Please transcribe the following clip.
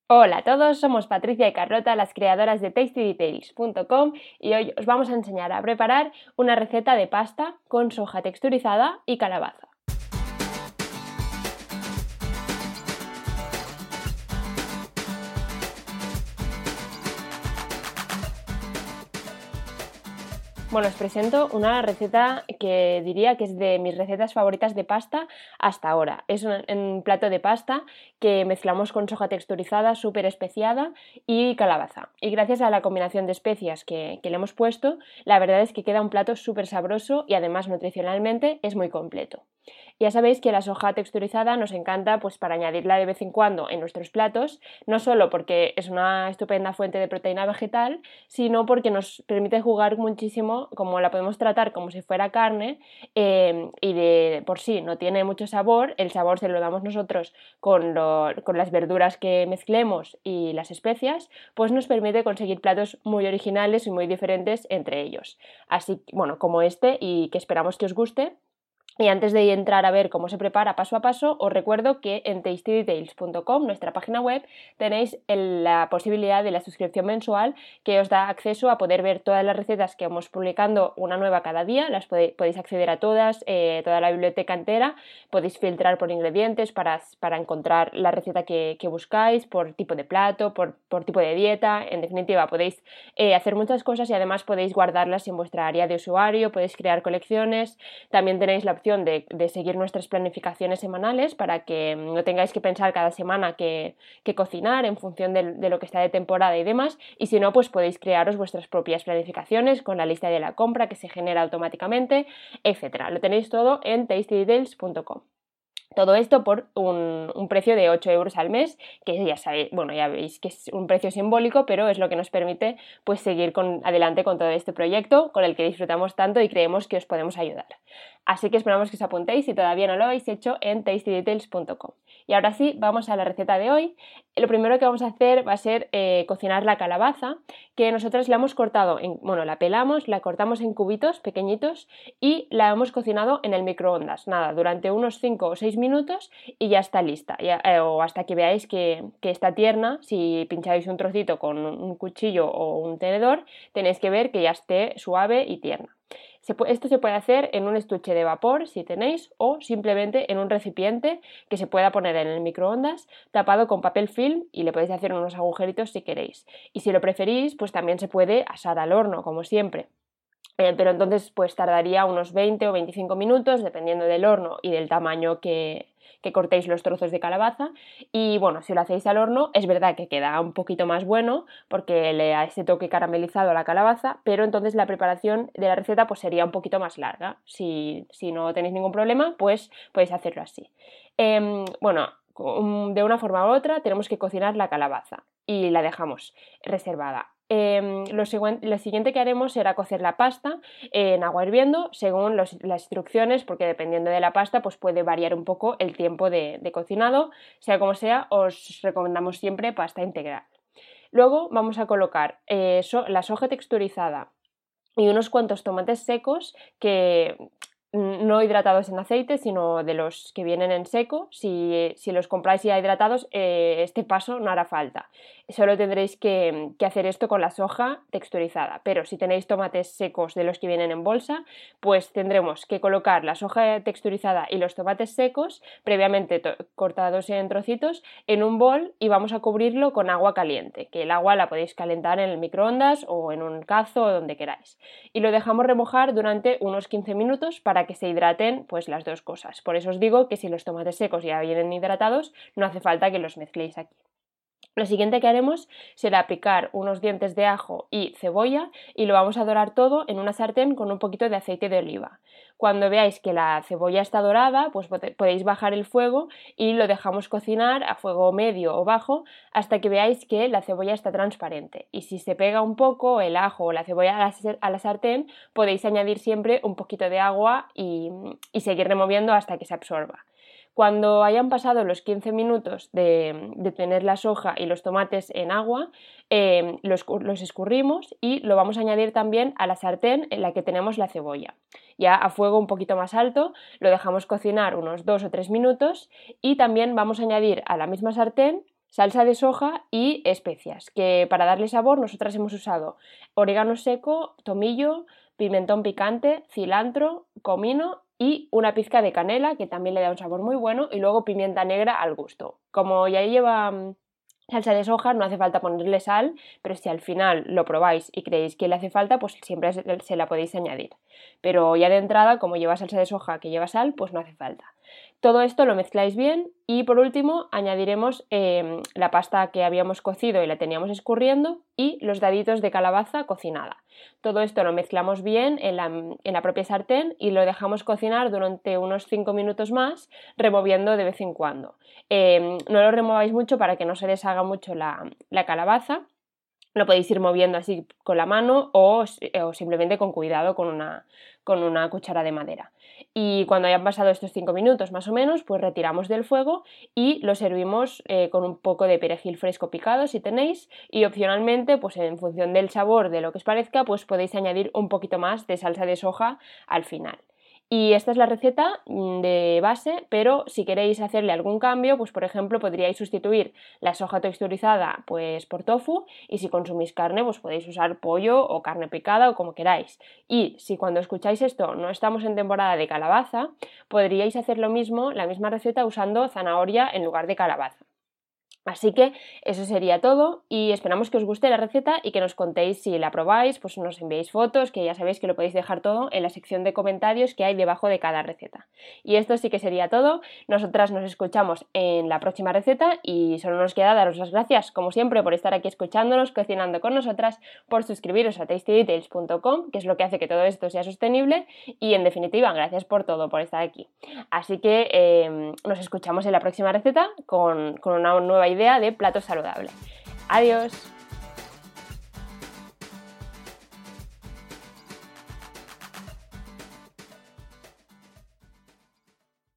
Hola a todos, somos Patricia y Carlota, las creadoras de TastyDetails.com y hoy os vamos a enseñar a preparar una receta de pasta con soja texturizada y calabaza. Bueno, os presento una receta que diría que es de mis recetas favoritas de pasta hasta ahora. Es un plato de pasta que mezclamos con soja texturizada súper especiada y calabaza. Y gracias a la combinación de especias que le hemos puesto, la verdad es que queda un plato súper sabroso y además nutricionalmente es muy completo. Ya sabéis que la soja texturizada nos encanta pues para añadirla de vez en cuando en nuestros platos, no solo porque es una estupenda fuente de proteína vegetal, sino porque nos permite jugar muchísimo, como la podemos tratar como si fuera carne y de por sí no tiene mucho sabor, el sabor se lo damos nosotros con las verduras que mezclemos y las especias, pues nos permite conseguir platos muy originales y muy diferentes entre ellos. Así, bueno, como este y que esperamos que os guste. Y antes de entrar a ver cómo se prepara paso a paso, os recuerdo que en tastydetails.com, nuestra página web, tenéis la posibilidad de la suscripción mensual que os da acceso a poder ver todas las recetas que vamos publicando una nueva cada día. Podéis acceder a todas, toda la biblioteca entera, podéis filtrar por ingredientes para encontrar la receta que buscáis, por tipo de plato, por tipo de dieta. En definitiva, podéis hacer muchas cosas y además podéis guardarlas en vuestra área de usuario, podéis crear colecciones. También tenéis la opción de seguir nuestras planificaciones semanales para que no tengáis que pensar cada semana qué cocinar en función de lo que está de temporada y demás, y si no, pues podéis crearos vuestras propias planificaciones con la lista de la compra que se genera automáticamente, etcétera. Lo tenéis todo en tastydetails.com. Todo esto por un precio de 8 euros al mes, que ya sabéis, bueno, ya veis que es un precio simbólico, pero es lo que nos permite pues seguir adelante con todo este proyecto con el que disfrutamos tanto y creemos que os podemos ayudar. Así que esperamos que os apuntéis si todavía no lo habéis hecho en tastydetails.com. Y ahora sí, vamos a la receta de hoy. Lo primero que vamos a hacer va a ser cocinar la calabaza, que nosotros la hemos cortado, la pelamos, la cortamos en cubitos pequeñitos y la hemos cocinado en el microondas, nada, durante unos 5 o 6 minutos y ya está lista, o hasta que veáis que está tierna. Si pincháis un trocito con un cuchillo o un tenedor, tenéis que ver que ya esté suave y tierna. Esto se puede hacer en un estuche de vapor si tenéis, o simplemente en un recipiente que se pueda poner en el microondas tapado con papel film y le podéis hacer unos agujeritos si queréis. Y si lo preferís, pues también se puede asar al horno, como siempre. Pero entonces pues tardaría unos 20 o 25 minutos dependiendo del horno y del tamaño que cortéis los trozos de calabaza. Y bueno, si lo hacéis al horno es verdad que queda un poquito más bueno porque le da ese toque caramelizado a la calabaza, pero entonces la preparación de la receta pues sería un poquito más larga. Si no tenéis ningún problema, pues podéis hacerlo así. De una forma u otra tenemos que cocinar la calabaza y la dejamos reservada. Lo siguiente que haremos será cocer la pasta en agua hirviendo según las instrucciones, porque dependiendo de la pasta pues puede variar un poco el tiempo de cocinado. Sea como sea, os recomendamos siempre pasta integral. Luego vamos a colocar la soja texturizada y unos cuantos tomates secos que no hidratados en aceite, sino de los que vienen en seco. Si los compráis ya hidratados, este paso no hará falta. Solo tendréis que hacer esto con la soja texturizada. Pero si tenéis tomates secos de los que vienen en bolsa, pues tendremos que colocar la soja texturizada y los tomates secos, previamente cortados en trocitos, en un bol y vamos a cubrirlo con agua caliente, que el agua la podéis calentar en el microondas o en un cazo o donde queráis. Y lo dejamos remojar durante unos 15 minutos para que se hidraten pues las dos cosas. Por eso os digo que si los tomates secos ya vienen hidratados, no hace falta que los mezcléis aquí. Lo siguiente que haremos será picar unos dientes de ajo y cebolla y lo vamos a dorar todo en una sartén con un poquito de aceite de oliva. Cuando veáis que la cebolla está dorada, pues podéis bajar el fuego y lo dejamos cocinar a fuego medio o bajo hasta que veáis que la cebolla está transparente. Y si se pega un poco el ajo o la cebolla a la sartén, podéis añadir siempre un poquito de agua y seguir removiendo hasta que se absorba. Cuando hayan pasado los 15 minutos de tener la soja y los tomates en agua, los escurrimos y lo vamos a añadir también a la sartén en la que tenemos la cebolla. Ya a fuego un poquito más alto lo dejamos cocinar unos 2 o 3 minutos y también vamos a añadir a la misma sartén salsa de soja y especias, que para darle sabor nosotras hemos usado orégano seco, tomillo, pimentón picante, cilantro, comino y una pizca de canela, que también le da un sabor muy bueno, y luego pimienta negra al gusto. Como ya lleva salsa de soja, no hace falta ponerle sal, pero si al final lo probáis y creéis que le hace falta, pues siempre se la podéis añadir. Pero ya de entrada, como lleva salsa de soja que lleva sal, pues no hace falta. Todo esto lo mezcláis bien y por último añadiremos la pasta que habíamos cocido y la teníamos escurriendo y los daditos de calabaza cocinada. Todo esto lo mezclamos bien en la propia sartén y lo dejamos cocinar durante unos 5 minutos más, removiendo de vez en cuando. No lo remováis mucho para que no se deshaga mucho la calabaza. Lo podéis ir moviendo así con la mano o simplemente con cuidado con una cuchara de madera. Y cuando hayan pasado estos 5 minutos más o menos, pues retiramos del fuego y lo servimos con un poco de perejil fresco picado si tenéis, y opcionalmente, pues en función del sabor de lo que os parezca, pues podéis añadir un poquito más de salsa de soja al final. Y esta es la receta de base, pero si queréis hacerle algún cambio, pues por ejemplo podríais sustituir la soja texturizada pues por tofu, y si consumís carne pues podéis usar pollo o carne picada o como queráis. Y si cuando escucháis esto no estamos en temporada de calabaza, podríais hacer lo mismo, la misma receta usando zanahoria en lugar de calabaza. Así que eso sería todo y esperamos que os guste la receta y que nos contéis si la probáis, pues nos enviéis fotos, que ya sabéis que lo podéis dejar todo en la sección de comentarios que hay debajo de cada receta. Y esto sí que sería todo, nosotras nos escuchamos en la próxima receta y solo nos queda daros las gracias, como siempre, por estar aquí escuchándonos, cocinando con nosotras, por suscribiros a tastydetails.com, que es lo que hace que todo esto sea sostenible, y en definitiva, gracias por todo, por estar aquí. Así que nos escuchamos en la próxima receta con una nueva idea de plato saludable. Adiós.